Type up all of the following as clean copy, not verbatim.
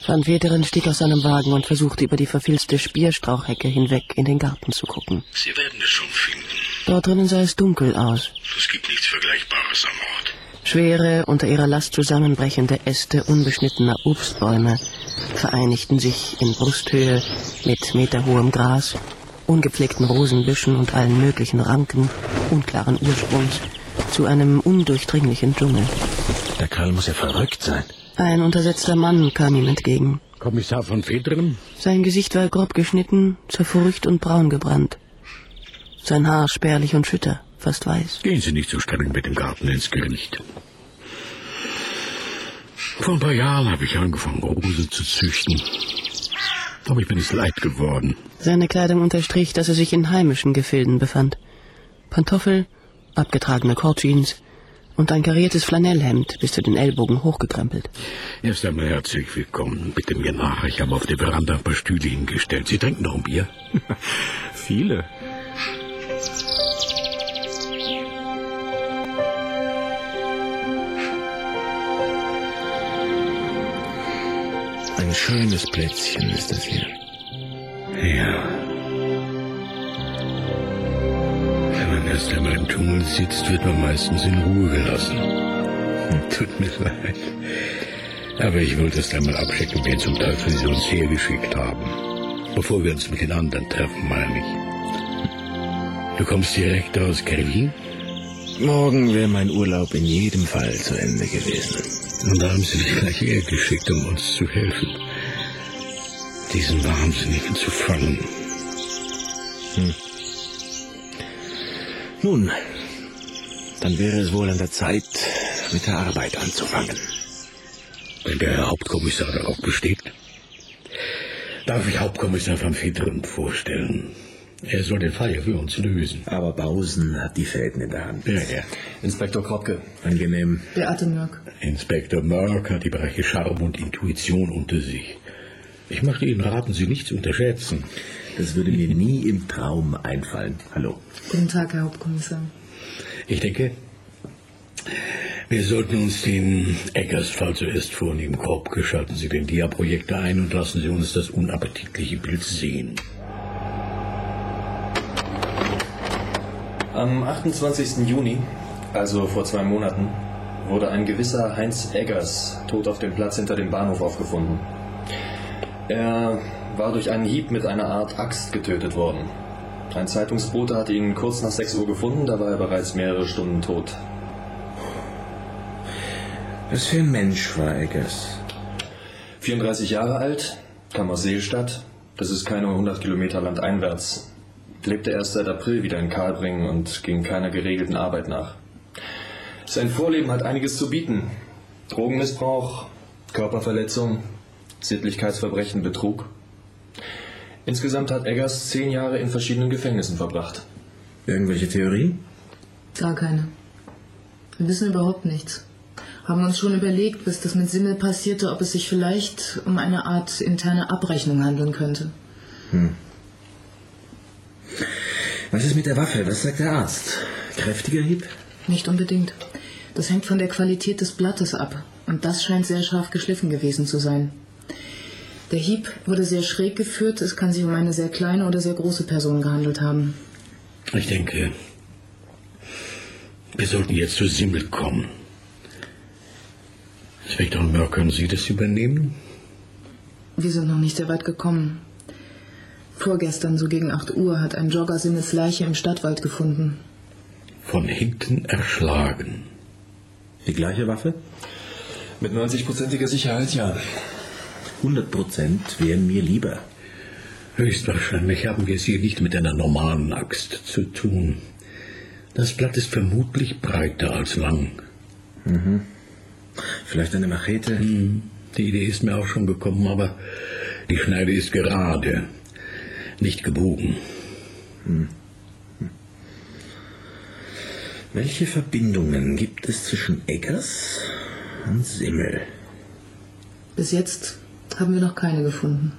Van Veeteren stieg aus seinem Wagen und versuchte über die verfilzte Spierstrauchhecke hinweg in den Garten zu gucken. Sie werden es schon finden. Dort drinnen sah es dunkel aus. Es gibt nichts Vergleichbares am Ort. Schwere, unter ihrer Last zusammenbrechende Äste unbeschnittener Obstbäume vereinigten sich in Brusthöhe mit meterhohem Gras, ungepflegten Rosenbüschen und allen möglichen Ranken unklaren Ursprungs zu einem undurchdringlichen Dschungel. Der Kerl muss ja verrückt sein. Ein untersetzter Mann kam ihm entgegen. Kommissar von Veeteren? Sein Gesicht war grob geschnitten, zerfurcht und braun gebrannt. Sein Haar spärlich und schütter, fast weiß. Gehen Sie nicht so streng mit dem Garten ins Gericht. Vor ein paar Jahren habe ich angefangen, Rosen zu züchten. Aber ich bin es leid geworden. Seine Kleidung unterstrich, dass er sich in heimischen Gefilden befand. Pantoffel, abgetragene Cordjeans und ein kariertes Flanellhemd bis zu den Ellbogen hochgekrempelt. Erst einmal herzlich willkommen. Bitte mir nach, ich habe auf der Veranda ein paar Stühle hingestellt. Sie trinken noch ein Bier? Viele. Ein schönes Plätzchen ist das hier. Ja. Wenn man erst einmal im Dschungel sitzt, wird man meistens in Ruhe gelassen. Tut mir leid. Aber ich wollte erst einmal abchecken, wen zum Teufel Sie uns hergeschickt haben. Bevor wir uns mit den anderen treffen, meine ich. Du kommst direkt aus Kervin? Morgen wäre mein Urlaub in jedem Fall zu Ende gewesen. Und da haben Sie dich gleich hergeschickt, um uns zu helfen. Diesen Wahnsinnigen zu fangen. Nun, dann wäre es wohl an der Zeit, mit der Arbeit anzufangen. Wenn der Herr Hauptkommissar darauf besteht, darf ich Hauptkommissar van Veeteren vorstellen. Er soll den Fall ja für uns lösen. Aber Bausen hat die Fäden in der Hand. Ja. Inspektor Kropke. Angenehm. Beate Mörk. Inspektor Mörk hat die Bereiche Charme und Intuition unter sich. Ich möchte Ihnen raten, Sie nicht zu unterschätzen. Das würde mir nie im Traum einfallen. Hallo. Guten Tag, Herr Hauptkommissar. Ich denke, wir sollten uns den Eggers-Fall zuerst vornehmen. Kropke, schalten Sie den Dia-Projektor ein und lassen Sie uns das unappetitliche Bild sehen. Am 28. Juni, also vor 2 Monaten, wurde ein gewisser Heinz Eggers tot auf dem Platz hinter dem Bahnhof aufgefunden. Er war durch einen Hieb mit einer Art Axt getötet worden. Ein Zeitungsbote hatte ihn kurz nach 6 Uhr gefunden, da war er bereits mehrere Stunden tot. Was für ein Mensch war Eggers? 34 Jahre alt, kam aus Seelstadt, das ist keine 100 Kilometer landeinwärts. Lebte erst seit April wieder in Karlbringen und ging keiner geregelten Arbeit nach. Sein Vorleben hat einiges zu bieten. Drogenmissbrauch, Körperverletzung, Sittlichkeitsverbrechen, Betrug. Insgesamt hat Eggers 10 Jahre in verschiedenen Gefängnissen verbracht. Irgendwelche Theorien? Gar keine. Wir wissen überhaupt nichts. Haben uns schon überlegt, bis das mit Simmel passierte, ob es sich vielleicht um eine Art interne Abrechnung handeln könnte. Was ist mit der Waffe? Was sagt der Arzt? Kräftiger Hieb? Nicht unbedingt. Das hängt von der Qualität des Blattes ab. Und das scheint sehr scharf geschliffen gewesen zu sein. Der Hieb wurde sehr schräg geführt. Es kann sich um eine sehr kleine oder sehr große Person gehandelt haben. Ich denke, wir sollten jetzt zu Simmel kommen. Inspektor Mörk, können Sie das übernehmen? Wir sind noch nicht sehr weit gekommen. Vorgestern, so gegen 8 Uhr, hat ein Jogger Simmels Leiche im Stadtwald gefunden. Von hinten erschlagen. Die gleiche Waffe? Mit 90%iger Sicherheit, ja. 100% wären mir lieber. Höchstwahrscheinlich haben wir es hier nicht mit einer normalen Axt zu tun. Das Blatt ist vermutlich breiter als lang. Vielleicht eine Machete? Die Idee ist mir auch schon gekommen, aber die Schneide ist gerade, nicht gebogen. Welche Verbindungen gibt es zwischen Eggers und Simmel? Bis jetzt haben wir noch keine gefunden.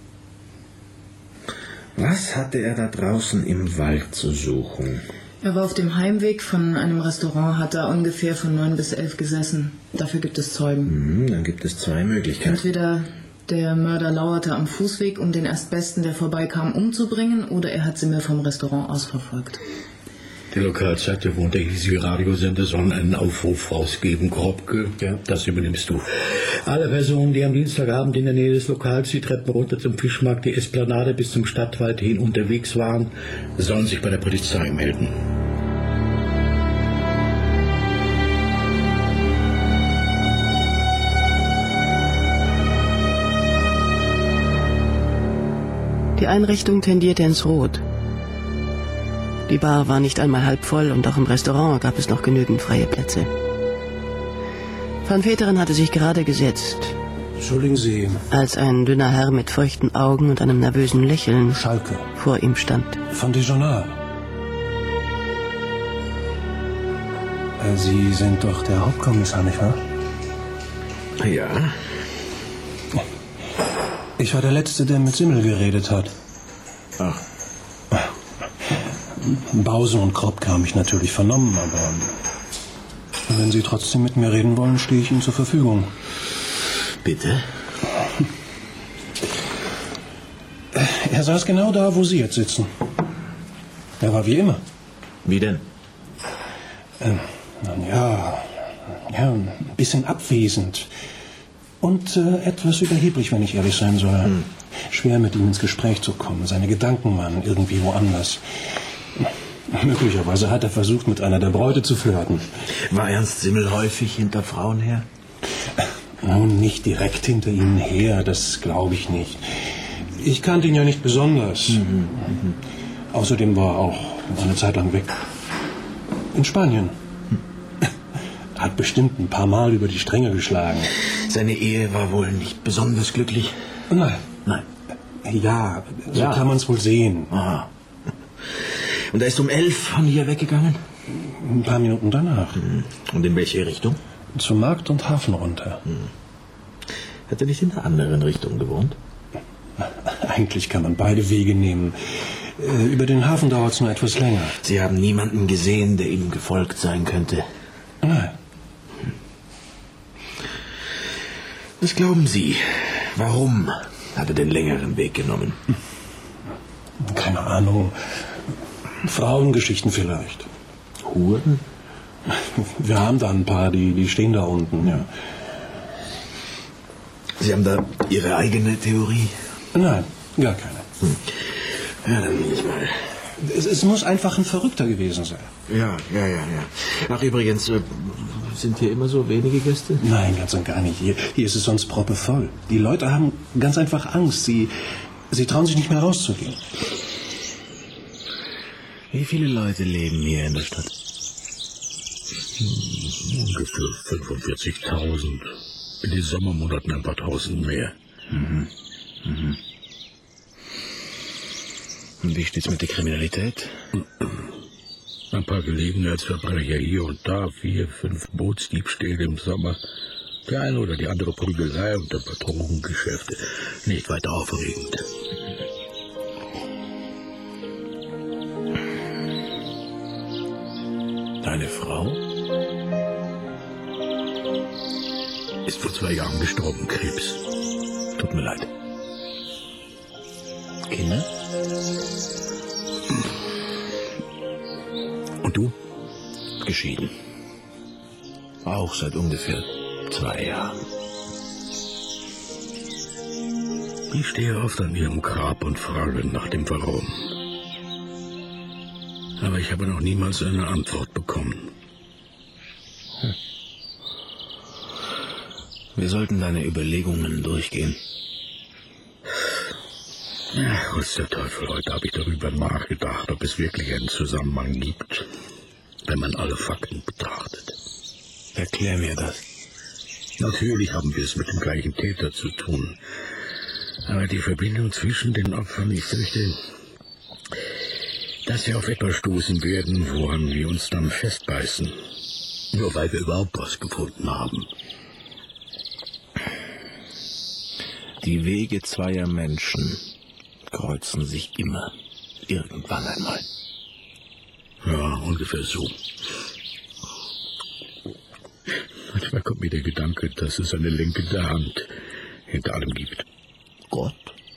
Was hatte er da draußen im Wald zu suchen? Er war auf dem Heimweg von einem Restaurant, hat da ungefähr von 9 bis 11 gesessen. Dafür gibt es Zeugen. Dann gibt es 2 Möglichkeiten. Entweder Der Mörder lauerte am Fußweg, um den Erstbesten, der vorbeikam, umzubringen, oder er hat Simmel vom Restaurant aus verfolgt. Die Lokalzeitung, wo der hiesige Radiosender soll einen Aufruf rausgeben. Kropke, ja, das übernimmst du. Alle Personen, die am Dienstagabend in der Nähe des Lokals die Treppen runter zum Fischmarkt, die Esplanade bis zum Stadtwald hin unterwegs waren, sollen sich bei der Polizei melden. Die Einrichtung tendierte ins Rot. Die Bar war nicht einmal halb voll und auch im Restaurant gab es noch genügend freie Plätze. Van Veteren hatte sich gerade gesetzt, Entschuldigen Sie. als ein dünner Herr mit feuchten Augen und einem nervösen Lächeln Schalke. vor ihm stand. Von de Journal. Sie sind doch der Hauptkommissar, nicht wahr? Ja. Ich war der Letzte, der mit Simmel geredet hat. Ach. Bause und Kropke haben mich natürlich vernommen, aber wenn Sie trotzdem mit mir reden wollen, stehe ich Ihnen zur Verfügung. Bitte? Er saß genau da, wo Sie jetzt sitzen. Er war wie immer. Wie denn? Ja, ein bisschen abwesend. Und etwas überheblich, wenn ich ehrlich sein soll. Schwer mit ihm ins Gespräch zu kommen. Seine Gedanken waren irgendwie woanders. Möglicherweise hat er versucht, mit einer der Bräute zu flirten. War Ernst Simmel häufig hinter Frauen her? Nun, nicht direkt hinter ihnen her, das glaube ich nicht. Ich kannte ihn ja nicht besonders. Außerdem war er auch eine Zeit lang weg. In Spanien. Hat bestimmt ein paar Mal über die Stränge geschlagen. Seine Ehe war wohl nicht besonders glücklich? Nein. Nein. Ja, so kann man es wohl sehen. Aha. Und er ist um 11 von hier weggegangen? Ein paar Minuten danach. Und in welche Richtung? Zum Markt und Hafen runter. Hat er nicht in einer anderen Richtung gewohnt? Eigentlich kann man beide Wege nehmen. Über den Hafen dauert es nur etwas länger. Sie haben niemanden gesehen, der ihm gefolgt sein könnte? Nein. Was glauben Sie? Warum hat er den längeren Weg genommen? Keine Ahnung. Frauengeschichten vielleicht. Huren? Wir haben da ein paar, die stehen da unten, ja. Sie haben da Ihre eigene Theorie? Nein, gar keine. Ja, dann will ich mal. Es muss einfach ein Verrückter gewesen sein. Ja. Ach, übrigens, sind hier immer so wenige Gäste? Nein, ganz und gar nicht. Hier ist es sonst proppevoll. Die Leute haben ganz einfach Angst. Sie trauen sich nicht mehr rauszugehen. Wie viele Leute leben hier in der Stadt? Ungefähr 45.000. In den Sommermonaten ein paar Tausend mehr. Und wie steht's mit der Kriminalität? Ein paar Gelegenheitsverbrecher hier und da, 4, 5 Bootsdiebstähle im Sommer. Der eine oder die andere Prügelei und ein paar Drogengeschäfte. Nicht weiter aufregend. Deine Frau? Ist vor 2 Jahren gestorben, Krebs. Tut mir leid. Kinder? Und du? Geschieden. Auch seit ungefähr 2 Jahren. Ich stehe oft an ihrem Grab und frage nach dem Warum. Aber ich habe noch niemals eine Antwort bekommen. Wir sollten deine Überlegungen durchgehen. Ach, was der Teufel, heute habe ich darüber nachgedacht, ob es wirklich einen Zusammenhang gibt, wenn man alle Fakten betrachtet. Erklär mir das. Natürlich haben wir es mit dem gleichen Täter zu tun. Aber die Verbindung zwischen den Opfern, ich fürchte, dass wir auf etwas stoßen werden, woran wir uns dann festbeißen. Nur weil wir überhaupt was gefunden haben. Die Wege zweier Menschen kreuzen sich immer. Irgendwann einmal. Ja, ungefähr so. Manchmal kommt mir der Gedanke, dass es eine lenkende Hand hinter allem gibt. Gott?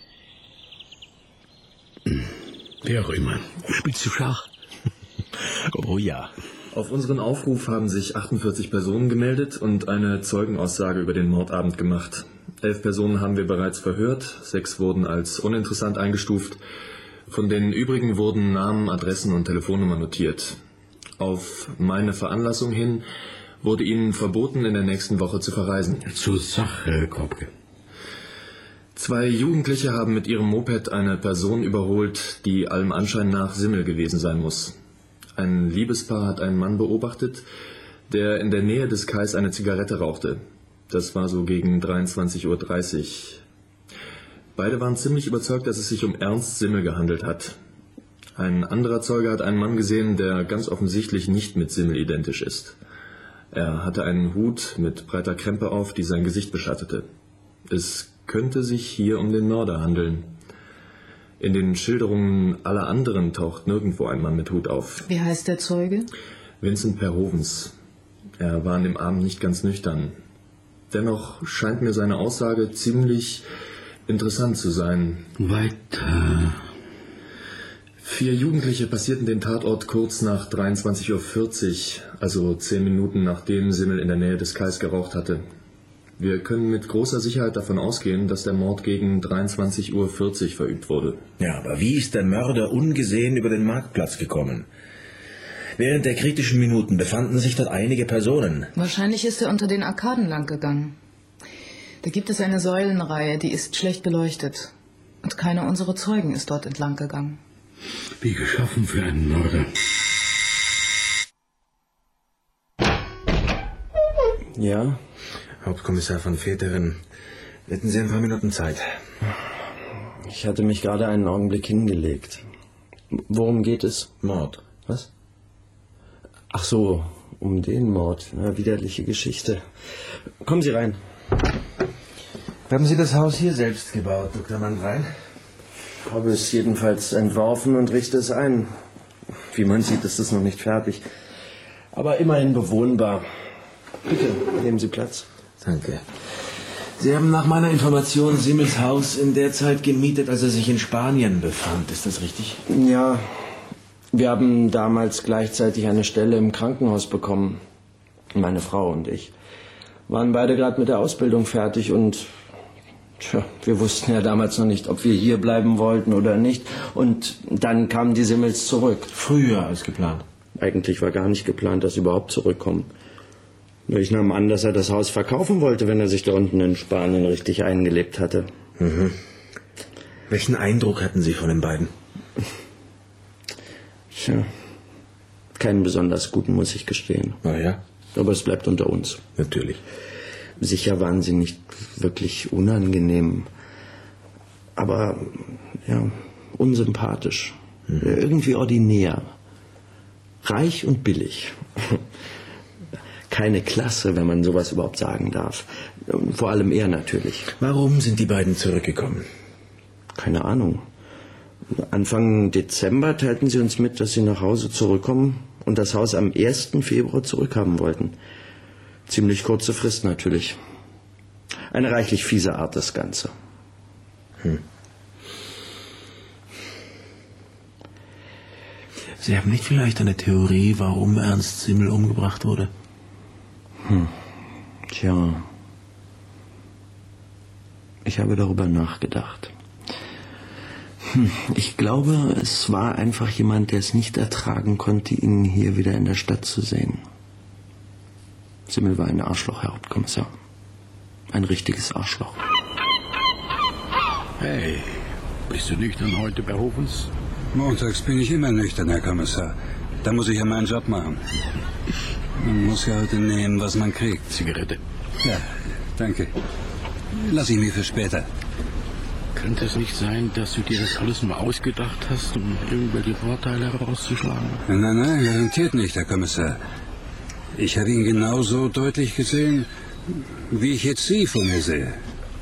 Wer auch immer. Spielst du Schach? Oh ja. Auf unseren Aufruf haben sich 48 Personen gemeldet und eine Zeugenaussage über den Mordabend gemacht. 11 Personen haben wir bereits verhört, 6 wurden als uninteressant eingestuft. Von den übrigen wurden Namen, Adressen und Telefonnummern notiert. Auf meine Veranlassung hin wurde ihnen verboten, in der nächsten Woche zu verreisen. Zur Sache, Kopke. 2 Jugendliche haben mit ihrem Moped eine Person überholt, die allem Anschein nach Simmel gewesen sein muss. Ein Liebespaar hat einen Mann beobachtet, der in der Nähe des Kais eine Zigarette rauchte. Das war so gegen 23:30 Uhr. Beide waren ziemlich überzeugt, dass es sich um Ernst Simmel gehandelt hat. Ein anderer Zeuge hat einen Mann gesehen, der ganz offensichtlich nicht mit Simmel identisch ist. Er hatte einen Hut mit breiter Krempe auf, die sein Gesicht beschattete. Es könnte sich hier um den Mörder handeln. In den Schilderungen aller anderen taucht nirgendwo ein Mann mit Hut auf. Wie heißt der Zeuge? Vincent Perhovens. Er war an dem Abend nicht ganz nüchtern. Dennoch scheint mir seine Aussage ziemlich interessant zu sein. Weiter. 4 Jugendliche passierten den Tatort kurz nach 23:40 Uhr, also 10 Minuten nachdem Simmel in der Nähe des Kais geraucht hatte. Wir können mit großer Sicherheit davon ausgehen, dass der Mord gegen 23:40 Uhr verübt wurde. Ja, aber wie ist der Mörder ungesehen über den Marktplatz gekommen? Während der kritischen Minuten befanden sich dort einige Personen. Wahrscheinlich ist er unter den Arkaden lang gegangen. Da gibt es eine Säulenreihe, die ist schlecht beleuchtet. Und keiner unserer Zeugen ist dort entlang gegangen. Wie geschaffen für einen Mörder. Ja? Hauptkommissar von Veteren, hätten Sie ein paar Minuten Zeit? Ich hatte mich gerade einen Augenblick hingelegt. Worum geht es? Mord. Was? Ach so, um den Mord. Na, widerliche Geschichte. Kommen Sie rein. Haben Sie das Haus hier selbst gebaut, Dr. Mandrein? Habe es jedenfalls entworfen und richte es ein. Wie man sieht, ist es noch nicht fertig. Aber immerhin bewohnbar. Bitte, nehmen Sie Platz. Danke. Sie haben nach meiner Information Simmels Haus in der Zeit gemietet, als er sich in Spanien befand. Ist das richtig? Ja, wir haben damals gleichzeitig eine Stelle im Krankenhaus bekommen. Meine Frau und ich waren beide gerade mit der Ausbildung fertig und wir wussten ja damals noch nicht, ob wir hier bleiben wollten oder nicht. Und dann kamen die Simmels zurück. Früher als geplant? Eigentlich war gar nicht geplant, dass sie überhaupt zurückkommen. Nur ich nahm an, dass er das Haus verkaufen wollte, wenn er sich da unten in Spanien richtig eingelebt hatte. Mhm. Welchen Eindruck hatten Sie von den beiden? Tja, keinen besonders guten, muss ich gestehen. Na ja. Aber es bleibt unter uns. Natürlich. Sicher waren sie nicht wirklich unangenehm, aber ja, unsympathisch, irgendwie ordinär, reich und billig. Keine Klasse, wenn man sowas überhaupt sagen darf. Vor allem er natürlich. Warum sind die beiden zurückgekommen? Keine Ahnung. Anfang Dezember teilten sie uns mit, dass sie nach Hause zurückkommen und das Haus am 1. Februar zurückhaben wollten. Ziemlich kurze Frist natürlich. Eine reichlich fiese Art, das Ganze. Sie haben nicht vielleicht eine Theorie, warum Ernst Simmel umgebracht wurde? Tja, ich habe darüber nachgedacht. Ich glaube, es war einfach jemand, der es nicht ertragen konnte, ihn hier wieder in der Stadt zu sehen. Simmel war ein Arschloch, Herr Hauptkommissar. Ein richtiges Arschloch. Hey, bist du nüchtern heute bei Hofens? Montags bin ich immer nüchtern, Herr Kommissar. Da muss ich ja meinen Job machen. Man muss ja heute nehmen, was man kriegt. Zigarette. Ja, danke. Lass ich mir für später. Könnte es nicht sein, dass du dir das alles nur ausgedacht hast, um irgendwelche Vorteile herauszuschlagen? Nein, garantiert nicht, Herr Kommissar. Ich habe ihn genauso deutlich gesehen, wie ich jetzt Sie vor mir sehe.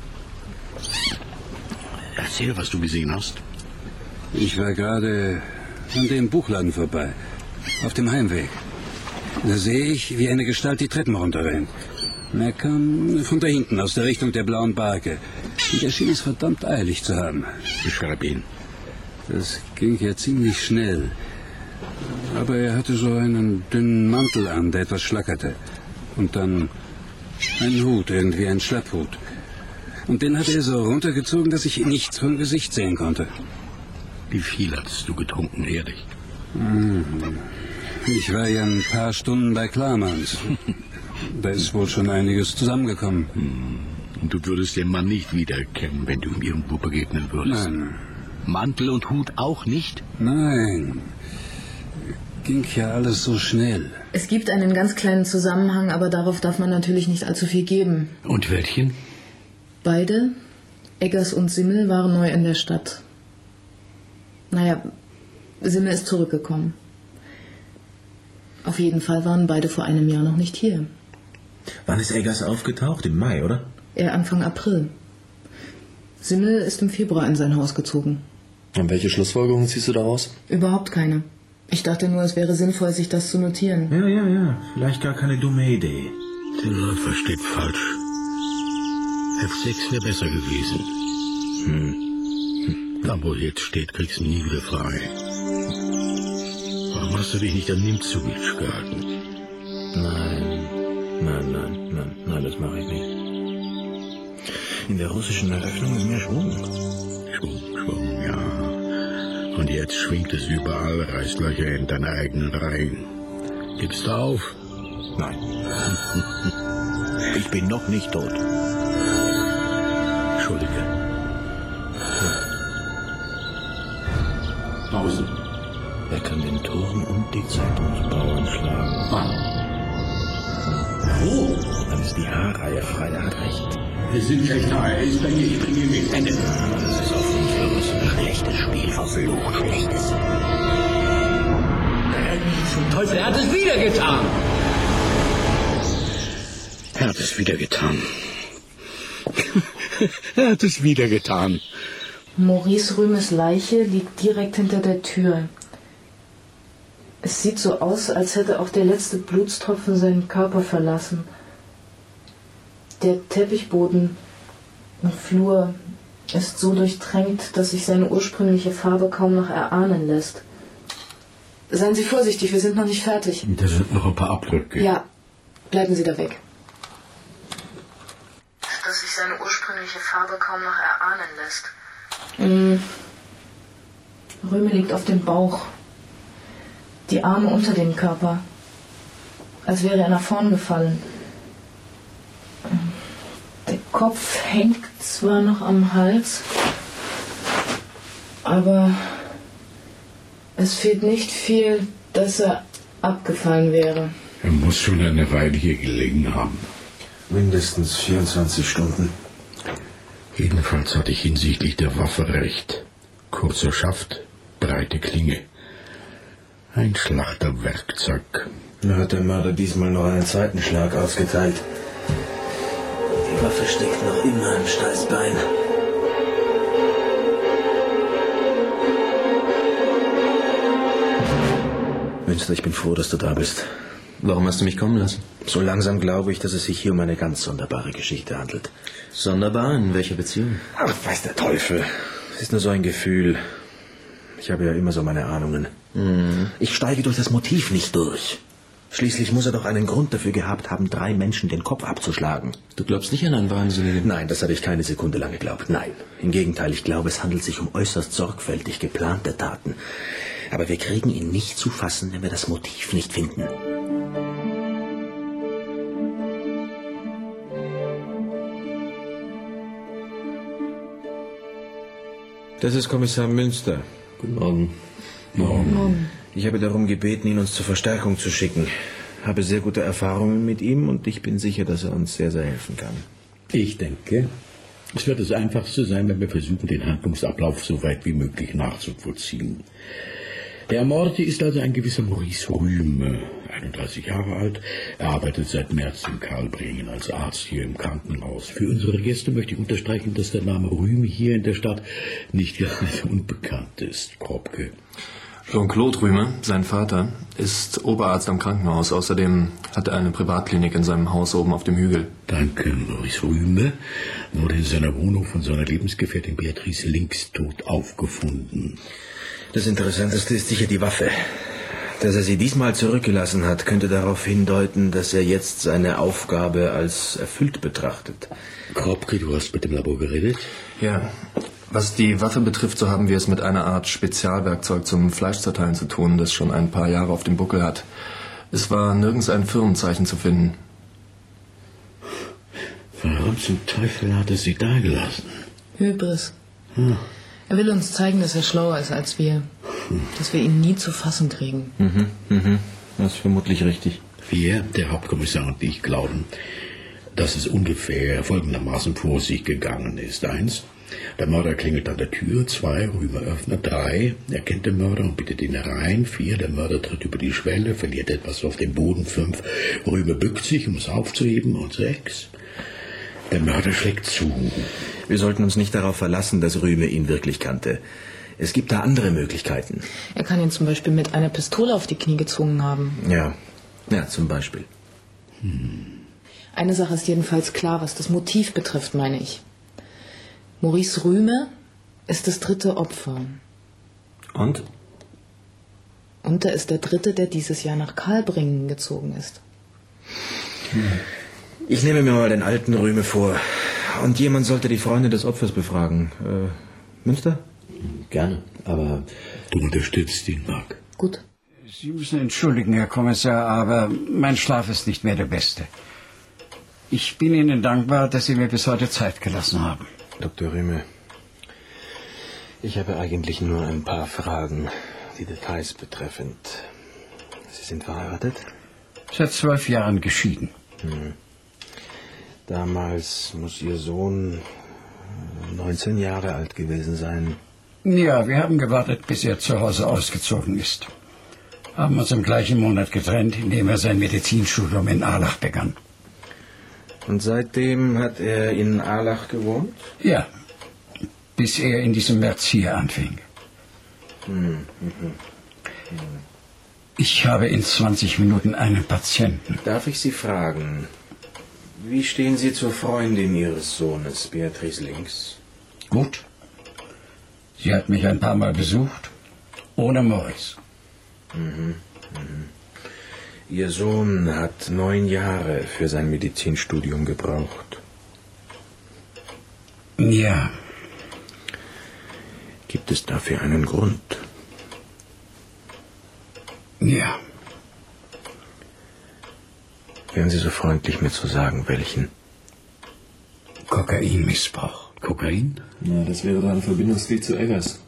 Erzähl, was du gesehen hast. Ich war gerade an dem Buchladen vorbei, auf dem Heimweg. Da sehe ich, wie eine Gestalt die Treppen runterrennt. Er kam von da hinten, aus der Richtung der blauen Barke. Er schien es verdammt eilig zu haben. Beschreib ihn. Das ging ja ziemlich schnell. Aber er hatte so einen dünnen Mantel an, der etwas schlackerte. Und dann einen Hut, irgendwie ein Schlapphut. Und den hatte er so runtergezogen, dass ich nichts vom Gesicht sehen konnte. Wie viel hattest du getrunken, ehrlich? Ich war ja ein paar Stunden bei Klarmanns. Da ist wohl schon einiges zusammengekommen. Und du würdest den Mann nicht wiedererkennen, wenn du ihm irgendwo begegnen würdest? Nein. Mantel und Hut auch nicht? Nein. Ging ja alles so schnell. Es gibt einen ganz kleinen Zusammenhang, aber darauf darf man natürlich nicht allzu viel geben. Und welchen? Beide, Eggers und Simmel, waren neu in der Stadt. Naja, Simmel ist zurückgekommen. Auf jeden Fall waren beide vor einem Jahr noch nicht hier. Wann ist Eggers aufgetaucht? Im Mai, oder? Er Anfang April. Simmel ist im Februar in sein Haus gezogen. Und welche Schlussfolgerungen ziehst du daraus? Überhaupt keine. Ich dachte nur, es wäre sinnvoll, sich das zu notieren. Ja. Vielleicht gar keine dumme Idee. Der Läufer steht falsch. F6 wäre besser gewesen. Da, wo jetzt steht, kriegst du nie wieder frei. Warum hast du dich nicht an Nimzowitsch gehalten? Nein, das mache ich nicht. In der russischen Eröffnung ist mehr Schwung. Schwung, ja. Und jetzt schwingt es überall, reißt Löcher in deine eigenen Reihen. Gibst du auf? Nein. Ich bin noch nicht tot. Entschuldige. Außen. Er kann den Turm und die Zeitungsbauern schlagen. Wo? Dann ist die Haarreihe frei, er hat recht. Wir sind gleich nahe. Er ist bei mir, ich bringe ihn mit. Ende. Das ist hoffnungslos. Schlechtes Spiel, verflucht, schlechtes. Zum Teufel, er hat es wieder getan. Er hat es wieder getan. Er hat es wieder getan. Maurice Rühmes Leiche liegt direkt hinter der Tür. Es sieht so aus, als hätte auch der letzte Blutstropfen seinen Körper verlassen. Der Teppichboden im Flur ist so durchtränkt, dass sich seine ursprüngliche Farbe kaum noch erahnen lässt. Seien Sie vorsichtig, wir sind noch nicht fertig. Da sind noch ein paar Abdrücke. Ja, bleiben Sie da weg. Dass sich seine ursprüngliche Farbe kaum noch erahnen lässt. Rühme liegt auf dem Bauch. Die Arme unter dem Körper. Als wäre er nach vorn gefallen. Der Kopf hängt zwar noch am Hals, aber es fehlt nicht viel, dass er abgefallen wäre. Er muss schon eine Weile hier gelegen haben. Mindestens 24 Stunden. Jedenfalls hatte ich hinsichtlich der Waffe recht. Kurzer Schaft, breite Klinge. Ein Schlachterwerkzeug. Da hat der Mörder diesmal noch einen zweiten Schlag ausgeteilt. Die Waffe steckt noch immer im Steißbein. Münster, ich bin froh, dass du da bist. Warum hast du mich kommen lassen? So langsam glaube ich, dass es sich hier um eine ganz sonderbare Geschichte handelt. Sonderbar? In welcher Beziehung? Ach, weiß der Teufel. Es ist nur so ein Gefühl. Ich habe ja immer so meine Ahnungen. Ich steige durch das Motiv nicht durch. Schließlich muss er doch einen Grund dafür gehabt haben, 3 Menschen den Kopf abzuschlagen. Du glaubst nicht an einen Wahnsinnigen? Nein, das habe ich keine Sekunde lang geglaubt. Nein. Im Gegenteil, ich glaube, es handelt sich um äußerst sorgfältig geplante Taten. Aber wir kriegen ihn nicht zu fassen, wenn wir das Motiv nicht finden. Das ist Kommissar Münster. Guten Morgen. Morgen. Ich habe darum gebeten, ihn uns zur Verstärkung zu schicken. Habe sehr gute Erfahrungen mit ihm und ich bin sicher, dass er uns sehr, sehr helfen kann. Ich denke, es wird das Einfachste sein, wenn wir versuchen, den Handlungsablauf so weit wie möglich nachzuvollziehen. Der Ermordete ist also ein gewisser Maurice Rühme, 31 Jahre alt. Er arbeitet seit März in Karlbringen als Arzt hier im Krankenhaus. Für unsere Gäste möchte ich unterstreichen, dass der Name Rühme hier in der Stadt nicht ganz unbekannt ist. Kropke. Jean-Claude Rühme, sein Vater, ist Oberarzt am Krankenhaus. Außerdem hat er eine Privatklinik in seinem Haus oben auf dem Hügel. Danke, Maurice Rühme wurde in seiner Wohnung von seiner Lebensgefährtin Beatrice Links tot aufgefunden. Das Interessanteste ist sicher die Waffe. Dass er sie diesmal zurückgelassen hat, könnte darauf hindeuten, dass er jetzt seine Aufgabe als erfüllt betrachtet. Kropke, du hast mit dem Labor geredet? Ja. Was die Waffe betrifft, so haben wir es mit einer Art Spezialwerkzeug zum Fleischzerteilen zu tun, das schon ein paar Jahre auf dem Buckel hat. Es war nirgends ein Firmenzeichen zu finden. Warum zum Teufel hat er sie da gelassen? Hybris. Er will uns zeigen, dass er schlauer ist als wir. Dass wir ihn nie zu fassen kriegen. Das ist vermutlich richtig. Wir, der Hauptkommissar und ich, glauben, dass es ungefähr folgendermaßen vor sich gegangen ist. 1. Der Mörder klingelt an der Tür. 2. Rühme öffnet. 3. Er kennt den Mörder und bittet ihn herein. 4. Der Mörder tritt über die Schwelle, verliert etwas auf dem Boden. 5. Rühme bückt sich, um es aufzuheben. Und 6. Der Mörder schlägt zu. Wir sollten uns nicht darauf verlassen, dass Rühme ihn wirklich kannte. Es gibt da andere Möglichkeiten. Er kann ihn zum Beispiel mit einer Pistole auf die Knie gezwungen haben. Ja, zum Beispiel. Eine Sache ist jedenfalls klar, was das Motiv betrifft, meine ich. Maurice Rühme ist das 3. Opfer. Und? Und er ist der 3., der dieses Jahr nach Karlbringen gezogen ist. Ich nehme mir mal den alten Rühme vor. Und jemand sollte die Freunde des Opfers befragen. Münster? Gerne, aber... Du unterstützt ihn, Mark. Gut. Sie müssen entschuldigen, Herr Kommissar, aber mein Schlaf ist nicht mehr der beste. Ich bin Ihnen dankbar, dass Sie mir bis heute Zeit gelassen haben. Dr. Rühme, ich habe eigentlich nur ein paar Fragen, die Details betreffend. Sie sind verheiratet? Seit 12 Jahren geschieden. Damals muss Ihr Sohn 19 Jahre alt gewesen sein. Ja, wir haben gewartet, bis er zu Hause ausgezogen ist. Haben uns im gleichen Monat getrennt, in dem er sein Medizinstudium in Aarlach begann. Und seitdem hat er in Aarlach gewohnt? Ja, bis er in diesem März hier anfing. Ich habe in 20 Minuten einen Patienten. Darf ich Sie fragen, wie stehen Sie zur Freundin Ihres Sohnes, Beatrice Links? Gut. Sie hat mich ein paar Mal besucht, ohne Maurice. Ihr Sohn hat 9 Jahre für sein Medizinstudium gebraucht. Ja. Gibt es dafür einen Grund? Ja. Wären Sie so freundlich, mir zu sagen, welchen? Kokainmissbrauch. Kokain? Ja, das wäre doch ein Verbindungsglied zu Eggers.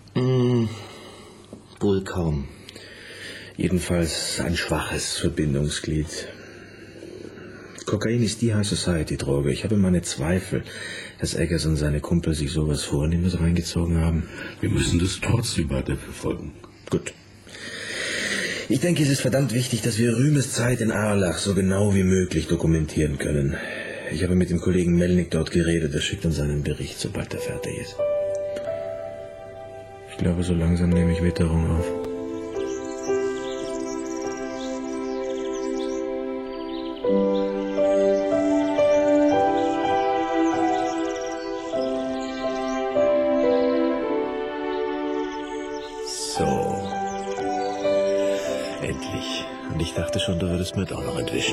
Wohl kaum. Jedenfalls ein schwaches Verbindungsglied. Kokain ist die High Society Droge. Ich habe meine Zweifel, dass Eggers und seine Kumpel sich sowas Vornehmes reingezogen haben. Wir müssen das trotzdem weiterverfolgen. Gut. Ich denke, es ist verdammt wichtig, dass wir Rühmes Zeit in Aarlach so genau wie möglich dokumentieren können. Ich habe mit dem Kollegen Melnick dort geredet. Er schickt uns einen Bericht, sobald er fertig ist. Ich glaube, so langsam nehme ich Witterung auf. So. Endlich. Und ich dachte schon, du würdest mir auch noch entwischen.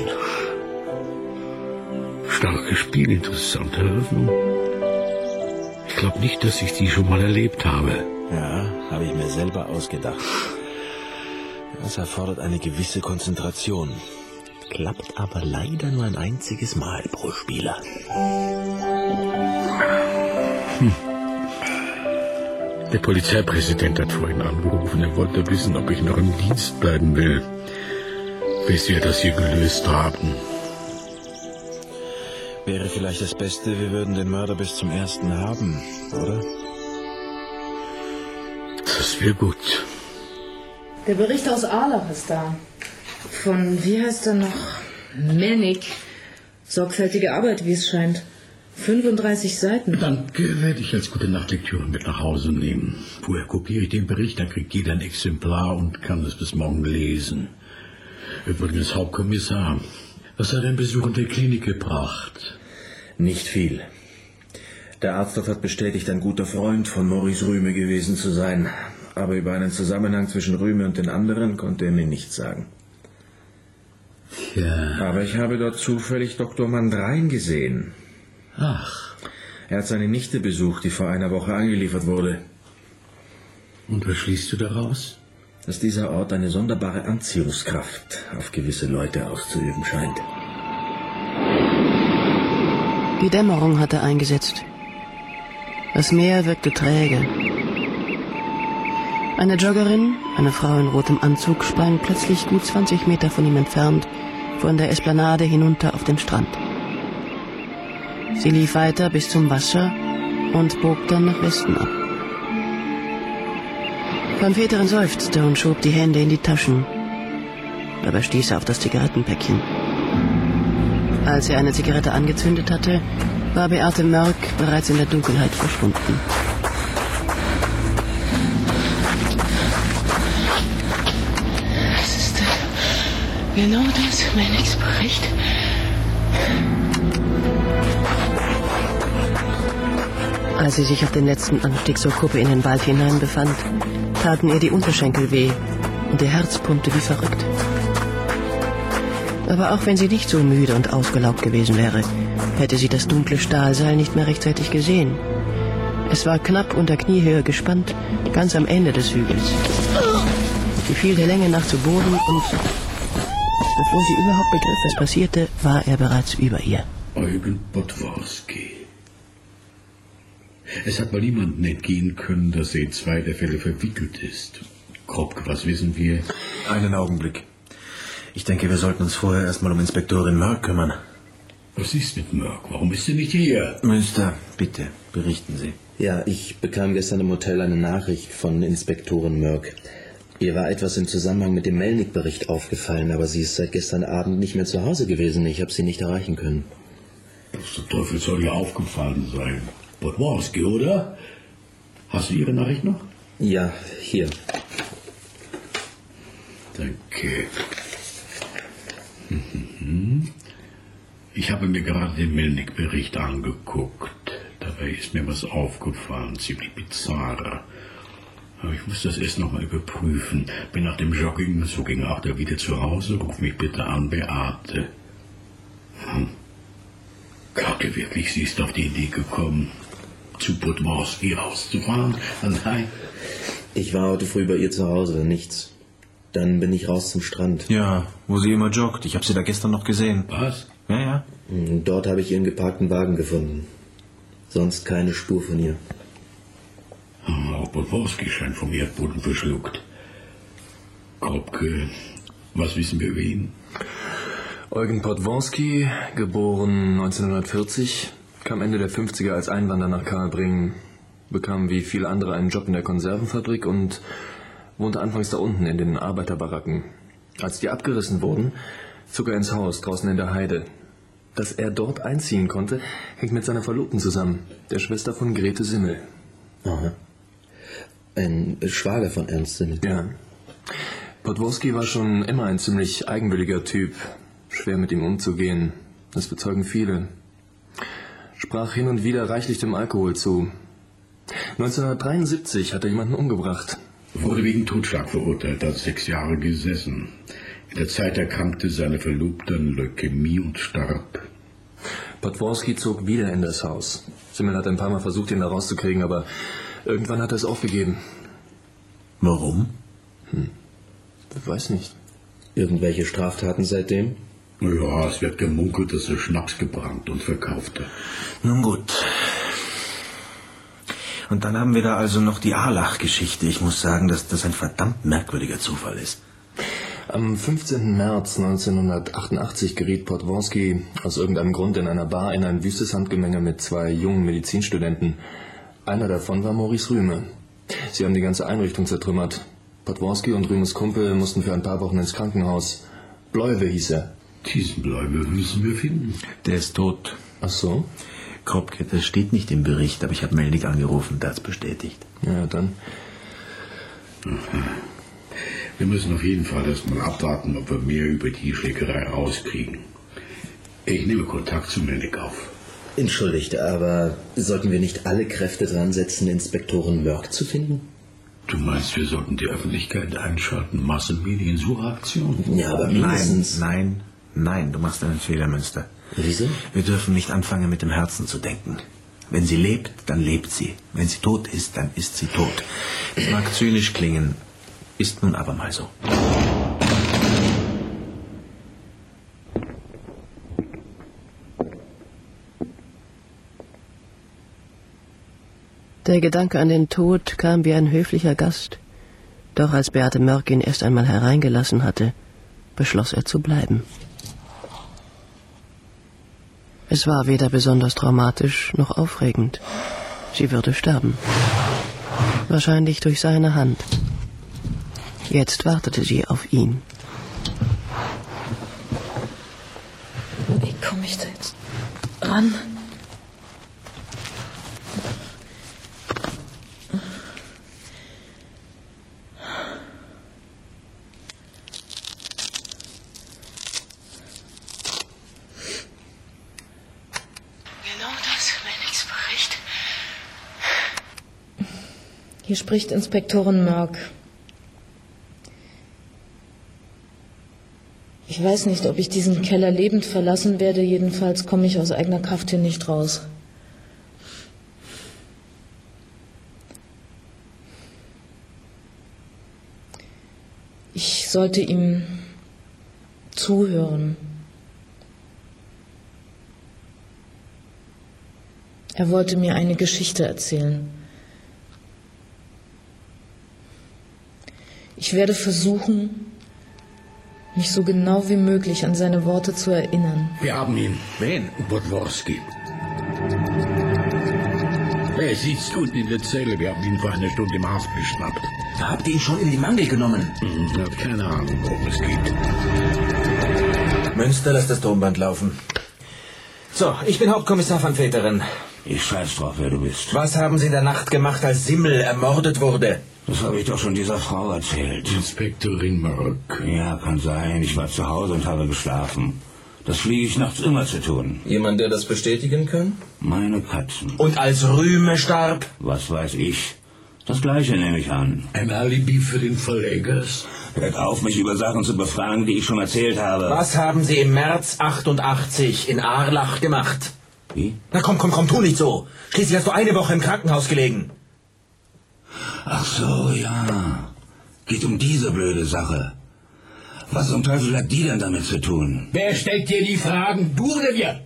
Starkes Spiel, interessante Eröffnung. Ich glaube nicht, dass ich die schon mal erlebt habe. Ja, habe ich mir selber ausgedacht. Das erfordert eine gewisse Konzentration. Klappt aber leider nur ein einziges Mal pro Spieler. Der Polizeipräsident hat vorhin angerufen. Er wollte wissen, ob ich noch im Dienst bleiben will, bis wir das hier gelöst haben. Wäre vielleicht das Beste, wir würden den Mörder bis zum 1. haben, oder? Das wäre gut. Der Bericht aus Aarlach ist da. Von, wie heißt er noch? Melnick. Sorgfältige Arbeit, wie es scheint. 35 Seiten? Danke, werde ich als Gute-Nacht-Lektüre mit nach Hause nehmen. Vorher kopiere ich den Bericht, dann kriegt jeder ein Exemplar und kann es bis morgen lesen. Übrigens, Hauptkommissar, was hat ein Besuch in der Klinik gebracht? Nicht viel. Der Arzt dort hat bestätigt, ein guter Freund von Maurice Rühme gewesen zu sein. Aber über einen Zusammenhang zwischen Rühme und den anderen konnte er mir nichts sagen. Ja. Aber ich habe dort zufällig Dr. Mandrein gesehen. Ach. Er hat seine Nichte besucht, die vor einer Woche angeliefert wurde. Und was schließt du daraus? Dass dieser Ort eine sonderbare Anziehungskraft auf gewisse Leute auszuüben scheint. Die Dämmerung hatte eingesetzt. Das Meer wirkte träge. Eine Joggerin, eine Frau in rotem Anzug, sprang plötzlich gut 20 Meter von ihm entfernt von der Esplanade hinunter auf den Strand. Sie lief weiter bis zum Wasser und bog dann nach Westen ab. Van Veteren seufzte und schob die Hände in die Taschen. Dabei stieß er auf das Zigarettenpäckchen. Als er eine Zigarette angezündet hatte, war Beate Mörk bereits in der Dunkelheit verschwunden. Was ist genau das, mein Ex-Bericht? Als sie sich auf dem letzten Anstieg zur Kuppe in den Wald hinein befand, taten ihr die Unterschenkel weh und ihr Herz pumpte wie verrückt. Aber auch wenn sie nicht so müde und ausgelaugt gewesen wäre, hätte sie das dunkle Stahlseil nicht mehr rechtzeitig gesehen. Es war knapp unter Kniehöhe gespannt, ganz am Ende des Hügels. Sie fiel der Länge nach zu Boden und, bevor sie überhaupt begriff, was passierte, war er bereits über ihr. Eugen Podworski. Es hat mal niemandem entgehen können, dass er in 2 der Fälle verwickelt ist. Kropke, was wissen wir? Einen Augenblick. Ich denke, wir sollten uns vorher erstmal um Inspektorin Mörk kümmern. Was ist mit Mörk? Warum ist sie nicht hier? Münster, bitte, berichten Sie. Ja, ich bekam gestern im Hotel eine Nachricht von Inspektorin Mörk. Ihr war etwas im Zusammenhang mit dem Melnick-Bericht aufgefallen, aber sie ist seit gestern Abend nicht mehr zu Hause gewesen. Ich habe sie nicht erreichen können. Was zum Teufel soll ihr aufgefallen sein? Podworski, oder? Hast du Ihre Nachricht noch? Ja, hier. Danke. Ich habe mir gerade den Melnick-Bericht angeguckt. Dabei ist mir was aufgefallen, ziemlich bizarr. Aber ich muss das erst nochmal überprüfen. Bin nach dem Jogging so gegen 8 Uhr wieder zu Hause. Ruf mich bitte an, Beate. Kacke, wirklich, sie ist auf die Idee gekommen, zu Podworski rauszufahren. Nein. Ich war heute früh bei ihr zu Hause, nichts. Dann bin ich raus zum Strand. Ja, wo sie immer joggt. Ich habe sie da gestern noch gesehen. Was? Ja, ja. Dort habe ich ihren geparkten Wagen gefunden. Sonst keine Spur von ihr. Auch Podworski scheint vom Erdboden verschluckt. Kropke, was wissen wir über ihn? Eugen Podworski, geboren 1940, kam Ende der 50er als Einwanderer nach Karlbringen, bekam wie viele andere einen Job in der Konservenfabrik und wohnte anfangs da unten in den Arbeiterbaracken. Als die abgerissen wurden, zog er ins Haus draußen in der Heide. Dass er dort einziehen konnte, hängt mit seiner Verlobten zusammen, der Schwester von Grete Simmel. Aha. Ein Schwager von Ernst Simmel. Ja. Podworski war schon immer ein ziemlich eigenwilliger Typ. Schwer mit ihm umzugehen. Das bezeugen viele. Sprach hin und wieder reichlich dem Alkohol zu. 1973 hat er jemanden umgebracht. Wurde wegen Totschlag verurteilt, hat 6 Jahre gesessen. In der Zeit erkrankte seine Verlobte an Leukämie und starb. Podworski zog wieder in das Haus. Simmel hat ein paar Mal versucht, ihn da rauszukriegen, aber irgendwann hat er es aufgegeben. Warum? Ich weiß nicht. Irgendwelche Straftaten seitdem? Ja, es wird gemunkelt, dass er Schnaps gebrannt und verkauft hat. Nun gut. Und dann haben wir da also noch die Aarlach-Geschichte. Ich muss sagen, dass das ein verdammt merkwürdiger Zufall ist. Am 15. März 1988 geriet Podworski aus irgendeinem Grund in einer Bar in ein wüstes Handgemenge mit 2 jungen Medizinstudenten. Einer davon war Maurice Rühme. Sie haben die ganze Einrichtung zertrümmert. Podworski und Rühmes Kumpel mussten für ein paar Wochen ins Krankenhaus. Bleuwe hieß er. Diesen Bleuwe müssen wir finden. Der ist tot. Ach so? Kropke, das steht nicht im Bericht, aber ich habe Melnick angerufen, der hat's bestätigt. Ja, dann. Wir müssen auf jeden Fall erstmal abwarten, ob wir mehr über die Schlägerei rauskriegen. Ich nehme Kontakt zu Melnick auf. Entschuldigt, aber sollten wir nicht alle Kräfte dran setzen, Inspektoren Mörk zu finden? Du meinst, wir sollten die Öffentlichkeit einschalten, Massenmediensuchaktion? Ja, aber mindestens... Nein, du machst einen Fehler, Münster. Wieso? Wir dürfen nicht anfangen, mit dem Herzen zu denken. Wenn sie lebt, dann lebt sie. Wenn sie tot ist, dann ist sie tot. Es mag zynisch klingen, ist nun aber mal so. Der Gedanke an den Tod kam wie ein höflicher Gast. Doch als Beate Mörk ihn erst einmal hereingelassen hatte, beschloss er zu bleiben. Es war weder besonders traumatisch noch aufregend. Sie würde sterben. Wahrscheinlich durch seine Hand. Jetzt wartete sie auf ihn. Wie komme ich da jetzt ran? Hier spricht Inspektorin Mörk. Ich weiß nicht, ob ich diesen Keller lebend verlassen werde. Jedenfalls komme ich aus eigener Kraft hier nicht raus. Ich sollte ihm zuhören. Er wollte mir eine Geschichte erzählen. Ich werde versuchen, mich so genau wie möglich an seine Worte zu erinnern. Wir haben ihn. Wen? Podworski. Er sitzt unten in der Zelle. Wir haben ihn vor einer Stunde im Haft geschnappt. Habt ihr ihn schon in die Mangel genommen? Ich habe keine Ahnung, worum es geht. Münster, lass das Tonband laufen. So, ich bin Hauptkommissar van Veteren. Ich scheiß drauf, wer du bist. Was haben Sie in der Nacht gemacht, als Simmel ermordet wurde? Das habe ich doch schon dieser Frau erzählt. Inspektorin Mörk. Ja, kann sein. Ich war zu Hause und habe geschlafen. Das fliege ich nachts immer zu tun. Jemand, der das bestätigen kann? Meine Katzen. Und als Rühme starb? Was weiß ich. Das Gleiche nehme ich an. Ein Alibi für den Fall Eggers? Hört auf, mich über Sachen zu befragen, die ich schon erzählt habe. Was haben Sie im März 88 in Arlach gemacht? Wie? Na komm, tu nicht so. Schließlich hast du eine Woche im Krankenhaus gelegen. Ach so, ja. Geht um diese blöde Sache. Was zum Teufel hat die denn damit zu tun? Wer stellt dir die Fragen? Du oder wir?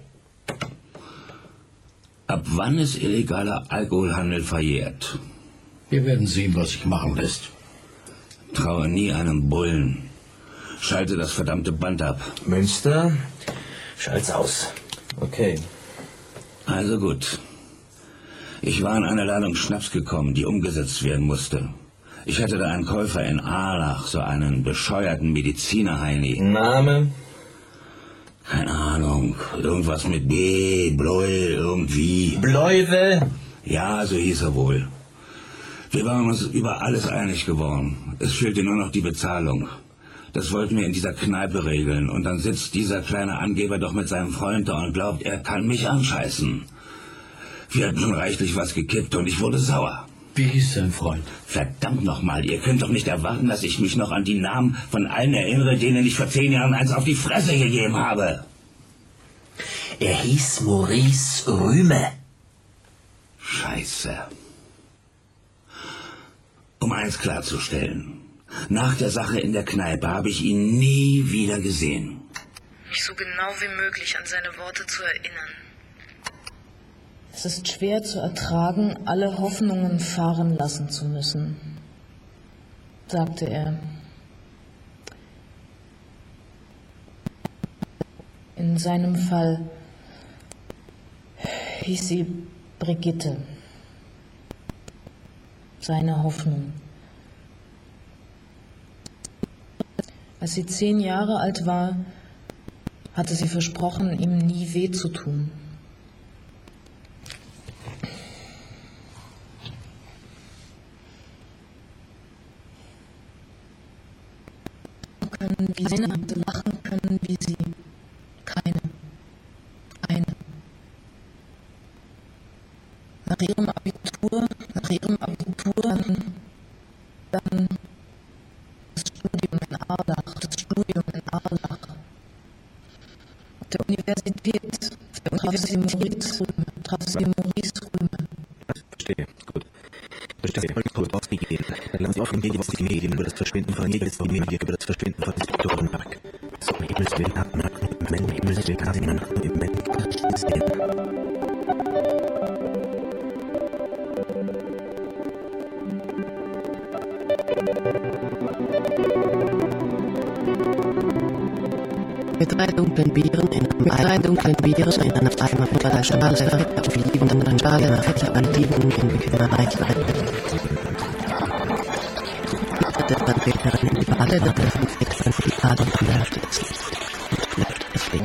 Ab wann ist illegaler Alkoholhandel verjährt? Wir werden sehen, was sich machen lässt. Traue nie einem Bullen. Schalte das verdammte Band ab. Münster, schalt's aus. Okay. Also gut. Ich war an eine Ladung Schnaps gekommen, die umgesetzt werden musste. Ich hatte da einen Käufer in Arlach, so einen bescheuerten Mediziner-Heini. Name? Keine Ahnung. Irgendwas mit B, Bleuel, irgendwie. Bleuwe? Ja, so hieß er wohl. Wir waren uns über alles einig geworden. Es fehlte nur noch die Bezahlung. Das wollten wir in dieser Kneipe regeln. Und dann sitzt dieser kleine Angeber doch mit seinem Freund da und glaubt, er kann mich anscheißen. Wir hatten schon reichlich was gekippt und ich wurde sauer. Wie hieß sein Freund? Verdammt nochmal, ihr könnt doch nicht erwarten, dass ich mich noch an die Namen von allen erinnere, denen ich vor 10 Jahren eins auf die Fresse gegeben habe. Er hieß Maurice Rühme. Scheiße. Um eins klarzustellen. Nach der Sache in der Kneipe habe ich ihn nie wieder gesehen. Mich so genau wie möglich an seine Worte zu erinnern. Es ist schwer zu ertragen, alle Hoffnungen fahren lassen zu müssen, sagte er. In seinem Fall hieß sie Brigitte. Seine Hoffnung. Als sie 10 Jahre alt war, hatte sie versprochen, ihm nie weh zu tun. können, wie sie, lachen können, wie sie. Keine. Eine. Nach ihrem Abitur, dann das Studium in Arlach. Auf der Universität traf sie Maurice Rühme. Verstehe, gut. Verstehe, gut ausgegeben. Dann lassen Sie offen gehen, was die Medien über das Verschwinden von Inspektoren Mark. So, Himmels Willen hat man im Moment gesehen. Mit drei dunklen Bieren in einer Eimer unter der Straße auf liebenden Stahl Fächer an Lieben in Bekümmerreich der Vertreterin in die Bade der Vertreterin für die Bade und löscht das Ding.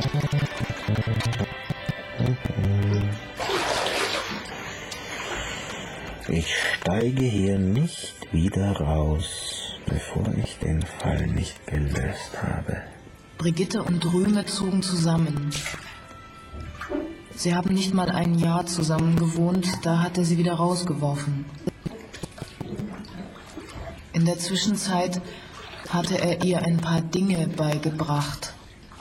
Ich steige hier nicht wieder raus, bevor ich den Fall nicht gelöst habe. Brigitte und Rühme zogen zusammen. Sie haben nicht mal ein Jahr zusammen gewohnt, da hat er sie wieder rausgeworfen. In der Zwischenzeit hatte er ihr ein paar Dinge beigebracht.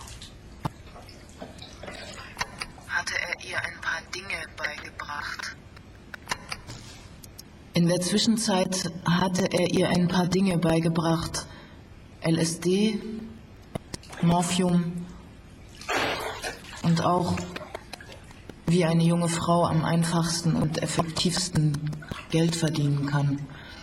LSD, Morphium und auch, wie eine junge Frau am einfachsten und effektivsten Geld verdienen kann.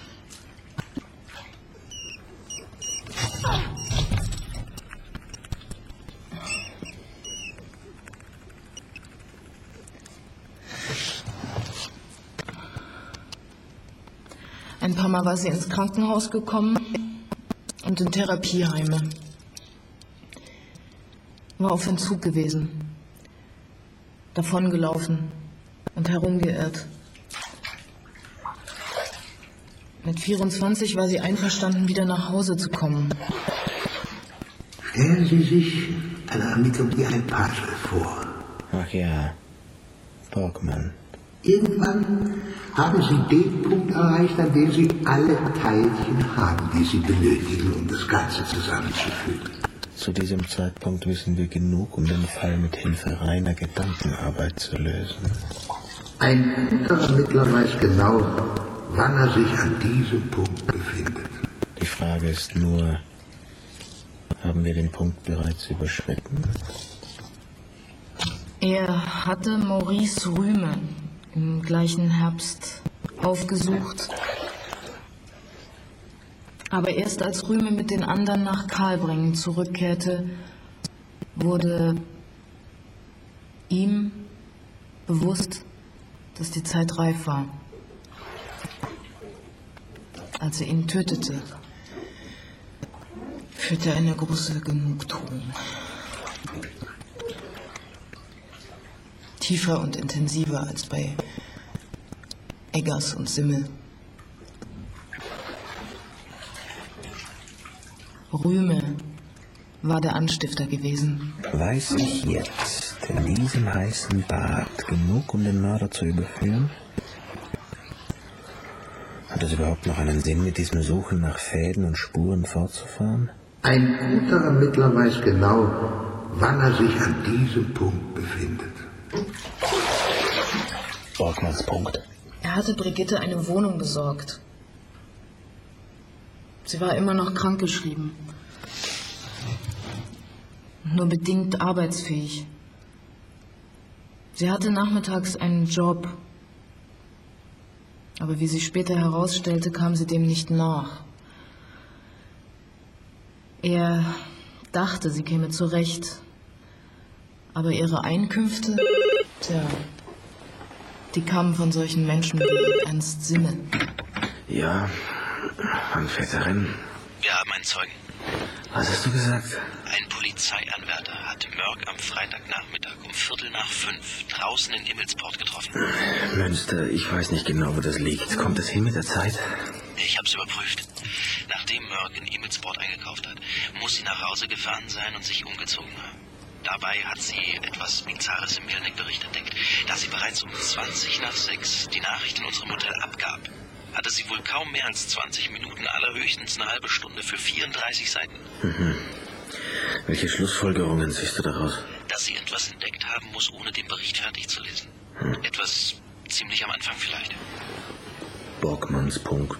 Ein paar Mal war sie ins Krankenhaus gekommen und in Therapieheime. War auf Entzug gewesen, davongelaufen und herumgeirrt. Mit 24 war sie einverstanden, wieder nach Hause zu kommen. Stellen Sie sich eine Ermittlung wie ein Puzzle vor. Ach ja, Borgmann. Irgendwann haben Sie den Punkt erreicht, an dem Sie alle Teilchen haben, die Sie benötigen, um das Ganze zusammenzufügen. Zu diesem Zeitpunkt wissen wir genug, um den Fall mit Hilfe reiner Gedankenarbeit zu lösen. Ein guter Ermittler weiß genau, wann er sich an diesem Punkt befindet. Die Frage ist nur, haben wir den Punkt bereits überschritten? Er hatte Maurice Rühme im gleichen Herbst aufgesucht. Aber erst als Rühme mit den anderen nach Karlbringen zurückkehrte, wurde ihm bewusst, dass die Zeit reif war. Als er ihn tötete, fühlte er eine große Genugtuung. Tiefer und intensiver als bei Eggers und Simmel. Rühme war der Anstifter gewesen. Weiß ich jetzt in diesem heißen Bad genug, um den Mörder zu überführen? Hat es überhaupt noch einen Sinn, mit diesem Suchen nach Fäden und Spuren fortzufahren? Ein guter Ermittler weiß genau, wann er sich an diesem Punkt befindet. Borgmanns Punkt. Er hatte Brigitte eine Wohnung besorgt. Sie war immer noch krankgeschrieben. Nur bedingt arbeitsfähig. Sie hatte nachmittags einen Job. Aber wie sich später herausstellte, kam sie dem nicht nach. Er dachte, sie käme zurecht. Aber ihre Einkünfte, die kamen von solchen Menschen wie Ernst Simmel. Ja, Anwärterin. Wir haben einen Zeugen. Was hast du gesagt? Ein Polizeianwärter hat Mörk am Freitagnachmittag um 4:45 draußen in Immelsport getroffen. Münster, ich weiß nicht genau, wo das liegt. Kommt das hin mit der Zeit? Ich hab's überprüft. Nachdem Mörk in Immelsport eingekauft hat, muss sie nach Hause gefahren sein und sich umgezogen haben. Dabei hat sie etwas Bizarres im Melnick-Bericht entdeckt. Da sie bereits um 6:20 die Nachricht in unserem Hotel abgab, hatte sie wohl kaum mehr als 20 Minuten, allerhöchstens eine halbe Stunde für 34 Seiten. Welche Schlussfolgerungen siehst du daraus? Dass sie etwas entdeckt haben muss, ohne den Bericht fertig zu lesen. Etwas ziemlich am Anfang vielleicht. Borgmanns Punkt.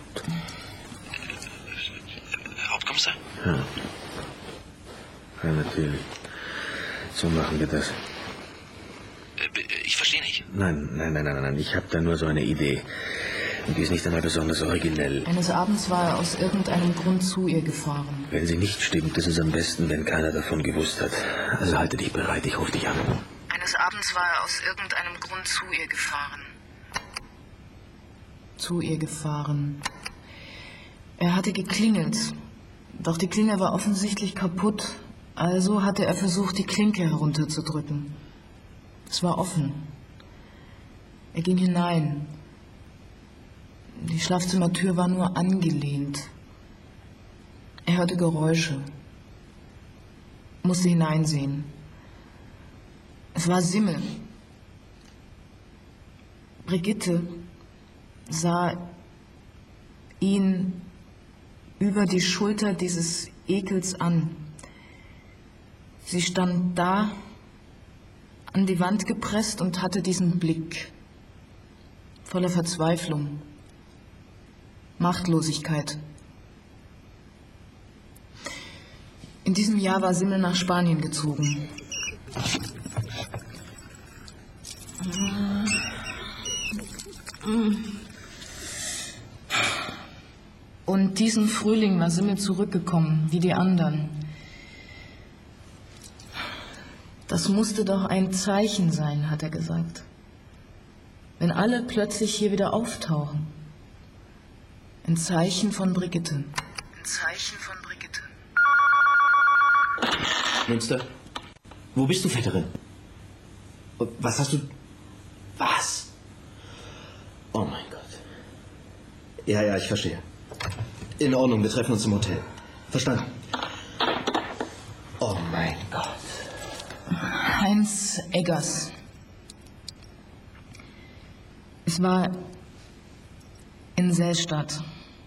Hauptkommissar? Ja. Ja, natürlich. So machen wir das. Ich verstehe nicht. Nein. Ich habe da nur so eine Idee. Und die ist nicht einmal besonders originell. Eines Abends war er aus irgendeinem Grund zu ihr gefahren. Wenn sie nicht stimmt, ist es am besten, wenn keiner davon gewusst hat. Also halte dich bereit, ich rufe dich an. Eines Abends war er aus irgendeinem Grund zu ihr gefahren. Zu ihr gefahren. Er hatte geklingelt. Doch die Klingel war offensichtlich kaputt. Also hatte er versucht, die Klinke herunterzudrücken. Es war offen. Er ging hinein. Die Schlafzimmertür war nur angelehnt. Er hörte Geräusche. Musste hineinsehen. Es war Simmel. Brigitte sah ihn über die Schulter dieses Ekels an. Sie stand da, an die Wand gepresst und hatte diesen Blick voller Verzweiflung, Machtlosigkeit. In diesem Jahr war Simmel nach Spanien gezogen. Und diesen Frühling war Simmel zurückgekommen, wie die anderen. Das musste doch ein Zeichen sein, hat er gesagt. Wenn alle plötzlich hier wieder auftauchen. Ein Zeichen von Brigitte. Ein Zeichen von Brigitte. Münster? Wo bist du, Vetterin? Was hast du... Was? Oh mein Gott. Ja, ich verstehe. In Ordnung, wir treffen uns im Hotel. Verstanden? Oh mein Gott. Heinz Eggers. Es war in Selstadt.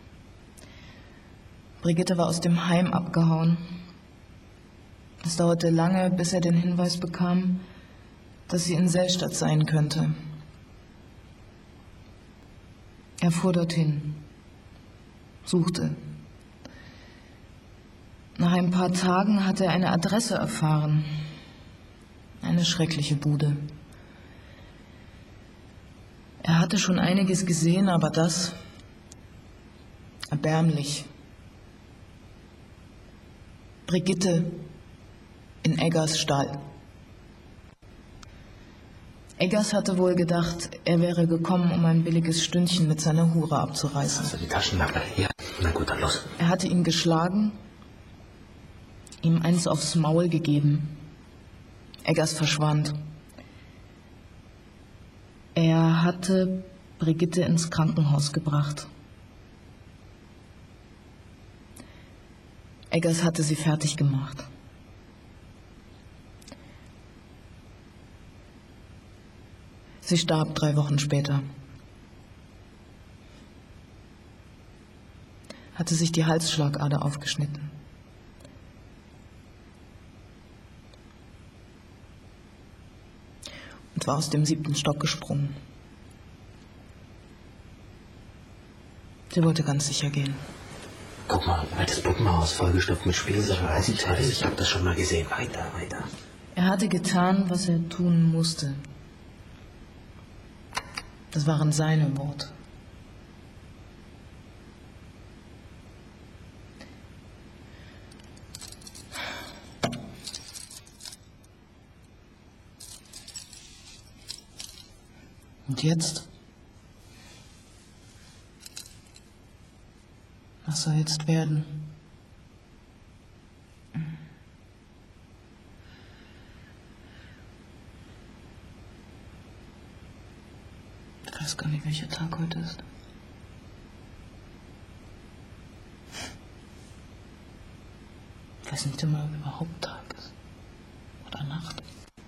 Brigitte war aus dem Heim abgehauen. Es dauerte lange, bis er den Hinweis bekam, dass sie in Selstadt sein könnte. Er fuhr dorthin, suchte. Nach ein paar Tagen hatte er eine Adresse erfahren. Eine schreckliche Bude. Er hatte schon einiges gesehen, aber das erbärmlich. Brigitte in Eggers Stall. Eggers hatte wohl gedacht, er wäre gekommen, um ein billiges Stündchen mit seiner Hure abzureißen. Also die Taschenlampe. Ja, na gut, dann los. Er hatte ihn geschlagen, ihm eins aufs Maul gegeben. Eggers verschwand. Er hatte Brigitte ins Krankenhaus gebracht. Eggers hatte sie fertig gemacht. Sie starb 3 Wochen später. Hatte sich die Halsschlagader aufgeschnitten. Und war aus dem 7. Stock gesprungen. Sie wollte ganz sicher gehen. Guck mal, altes Puppenhaus, vollgestopft mit Spielsachen. Ich hab das schon mal gesehen. Weiter. Er hatte getan, was er tun musste. Das waren seine Worte. Und jetzt? Was soll jetzt werden? Ich weiß gar nicht, welcher Tag heute ist. weiß nicht immer, ob überhaupt Tag ist. Oder Nacht.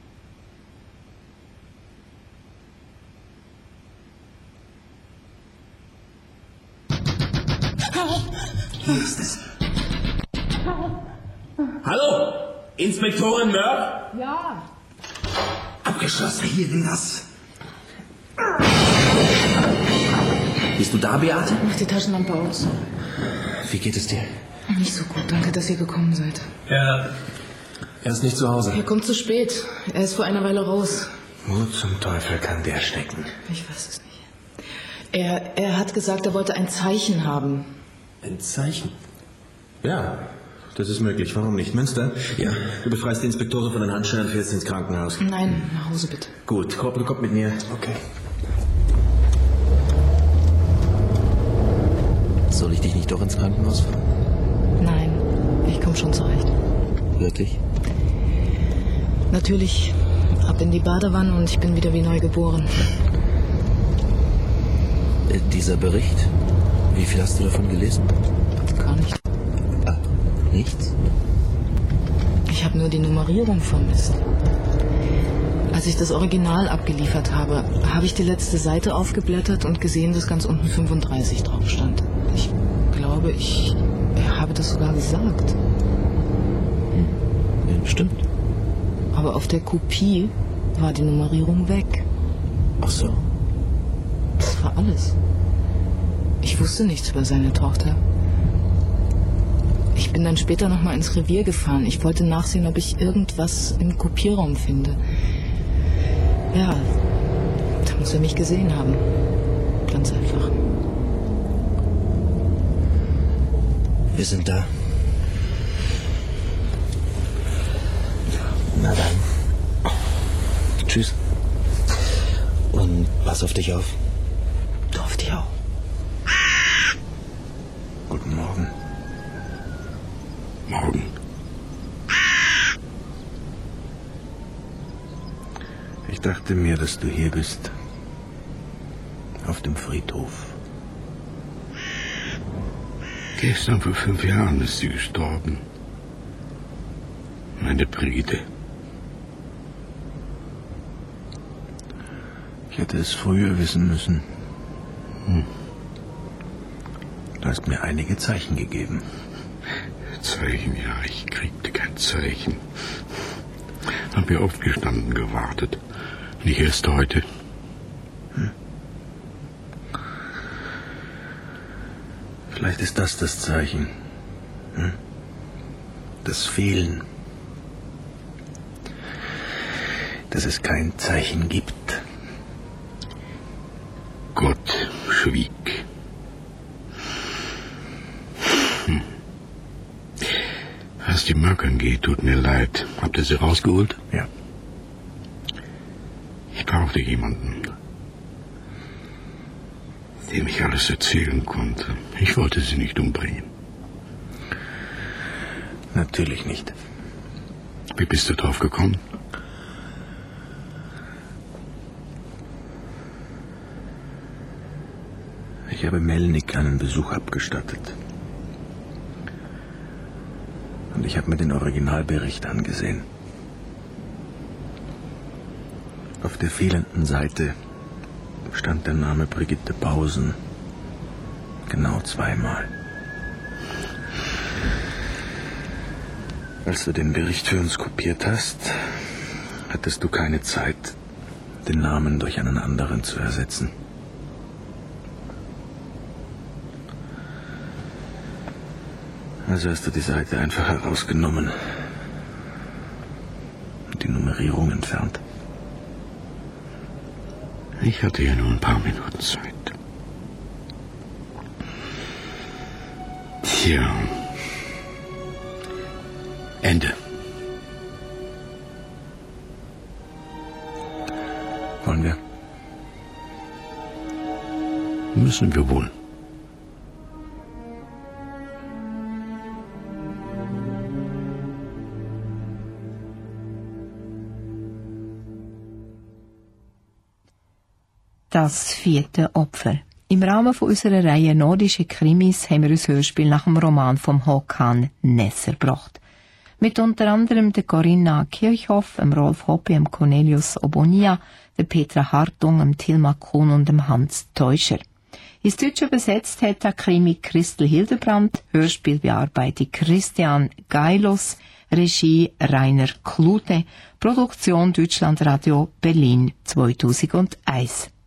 Hier ist es. Hallo? Inspektorin Mörk? Ja. Abgeschlossen. Hier, nimm das. Bist du da, Beate? Mach die Taschenlampe aus. Wie geht es dir? Nicht so gut, danke, dass ihr gekommen seid. Er ist nicht zu Hause. Er kommt zu spät. Er ist vor einer Weile raus. Wo zum Teufel kann der stecken? Ich weiß es nicht. Er hat gesagt, er wollte ein Zeichen haben. Ein Zeichen? Ja, das ist möglich. Warum nicht? Münster? Ja. Du befreist die Inspektorin von den Handschellen und fährst ins Krankenhaus. Nein, nach Hause bitte. Gut, Korporal kommt mit mir. Okay. Soll ich dich nicht doch ins Krankenhaus fahren? Nein, ich komme schon zurecht. Wirklich? Natürlich. Ab in die Badewanne und ich bin wieder wie neu geboren. Dieser Bericht, wie viel hast du davon gelesen? Gar nicht. Ah, nichts? Ich habe nur die Nummerierung vermisst. Als ich das Original abgeliefert habe, habe ich die letzte Seite aufgeblättert und gesehen, dass ganz unten 35 drauf stand. Ich glaube, ich habe das sogar gesagt. Ja, stimmt. Aber auf der Kopie war die Nummerierung weg. Ach so. Das war alles. Ich wusste nichts über seine Tochter. Ich bin dann später nochmal ins Revier gefahren. Ich wollte nachsehen, ob ich irgendwas im Kopierraum finde. Ja, da muss er mich gesehen haben. Ganz einfach. Wir sind da. Na dann. Tschüss. Und pass auf dich auf. Du auf dich auch. Guten Morgen. Morgen. Ich dachte mir, dass du hier bist. Auf dem Friedhof. Gestern vor 5 Jahren ist sie gestorben. Meine Brigitte. Ich hätte es früher wissen müssen. Du hast mir einige Zeichen gegeben. Zeichen, ja, ich kriegte kein Zeichen. Hab ja aufgestanden gewartet. Nicht erst heute. Vielleicht ist das das Zeichen. Das Fehlen. Dass es kein Zeichen gibt. Gott schwieg. Was die Mörk angeht, tut mir leid. Habt ihr sie rausgeholt? Ja. Ich brauchte jemanden, dem ich alles erzählen konnte. Ich wollte sie nicht umbringen. Natürlich nicht. Wie bist du drauf gekommen? Ich habe Melnik einen Besuch abgestattet. Und ich habe mir den Originalbericht angesehen. Auf der fehlenden Seite stand der Name Brigitte Pausen. Genau 2-mal. Als du den Bericht für uns kopiert hast, hattest du keine Zeit, den Namen durch einen anderen zu ersetzen. Also hast du die Seite einfach herausgenommen und die Nummerierung entfernt. Ich hatte ja nur ein paar Minuten Zeit. Tja. Ende. Wollen wir? Müssen wir wohl. Das 4. Opfer. Im Rahmen von unserer Reihe Nordische Krimis haben wir ein Hörspiel nach dem Roman von Håkan Nesser gebracht. mit unter anderem der Corinna Kirchhoff, dem Rolf Hoppe, dem Cornelius Obonia, der Petra Hartung, dem Tilma Kuhn und dem Hans Teuscher. Ins Deutsche übersetzt hat der Krimi Christel Hildebrandt, Hörspielbearbeitung Christian Geilos, Regie Rainer Klute, Produktion Deutschlandradio Berlin 2001.